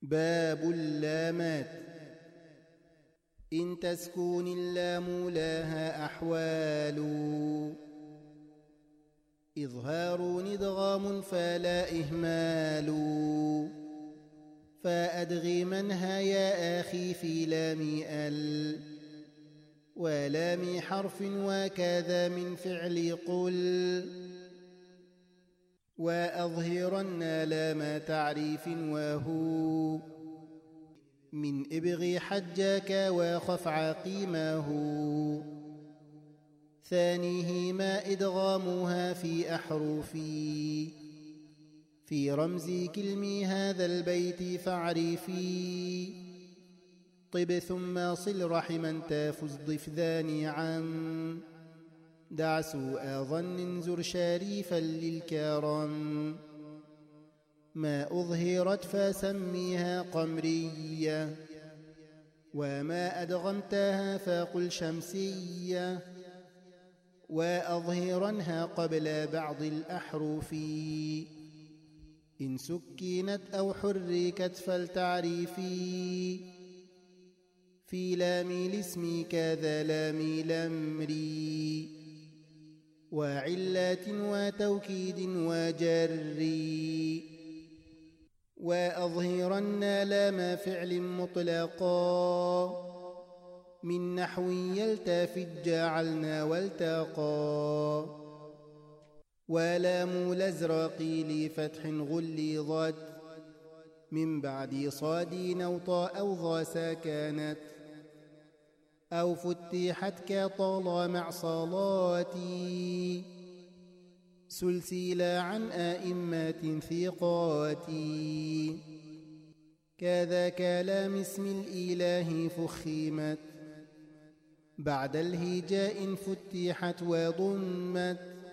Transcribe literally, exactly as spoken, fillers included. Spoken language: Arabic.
باب اللامات. إن تسكن اللام لها أحوال: إظهار إدغام فلا إهمال. فأدغمنها يا أخي في لام ال، ولام حرف وكذا من فعل قل. وأظهرن لام تعريف وهو من إبغي حجاك وخف عقيمه. ثانيهما إدغامها في أحرفي، في رمز كلمي هذا البيت فاعرفي. طب ثم صل رحما تفز ضف ذا عن، دع سوء ظن زر شريفا للكرم. ما أظهرت فسميها قمرية، وما أدغمتها فقل شمسية. وأظهرنها قبل بعض الأحرف، إن سكنت أو حركت فلتعرفي. في لام الاسم كذا لام الأمر، وعلات وتوكيد وجر. وأظهرن لام فعل مطلقا، من نحو يلتفت جعلنا والتقى. ولام الأزرق لفتح غلظت، من بعد صاد أو طاء أو ظا سكنت. أو فتحت كطال مع صلاتي، سلسلة عن آئمة ثقات. كذا كلام اسم الإله فخمت، بعد الهجاء فتحت وضمت.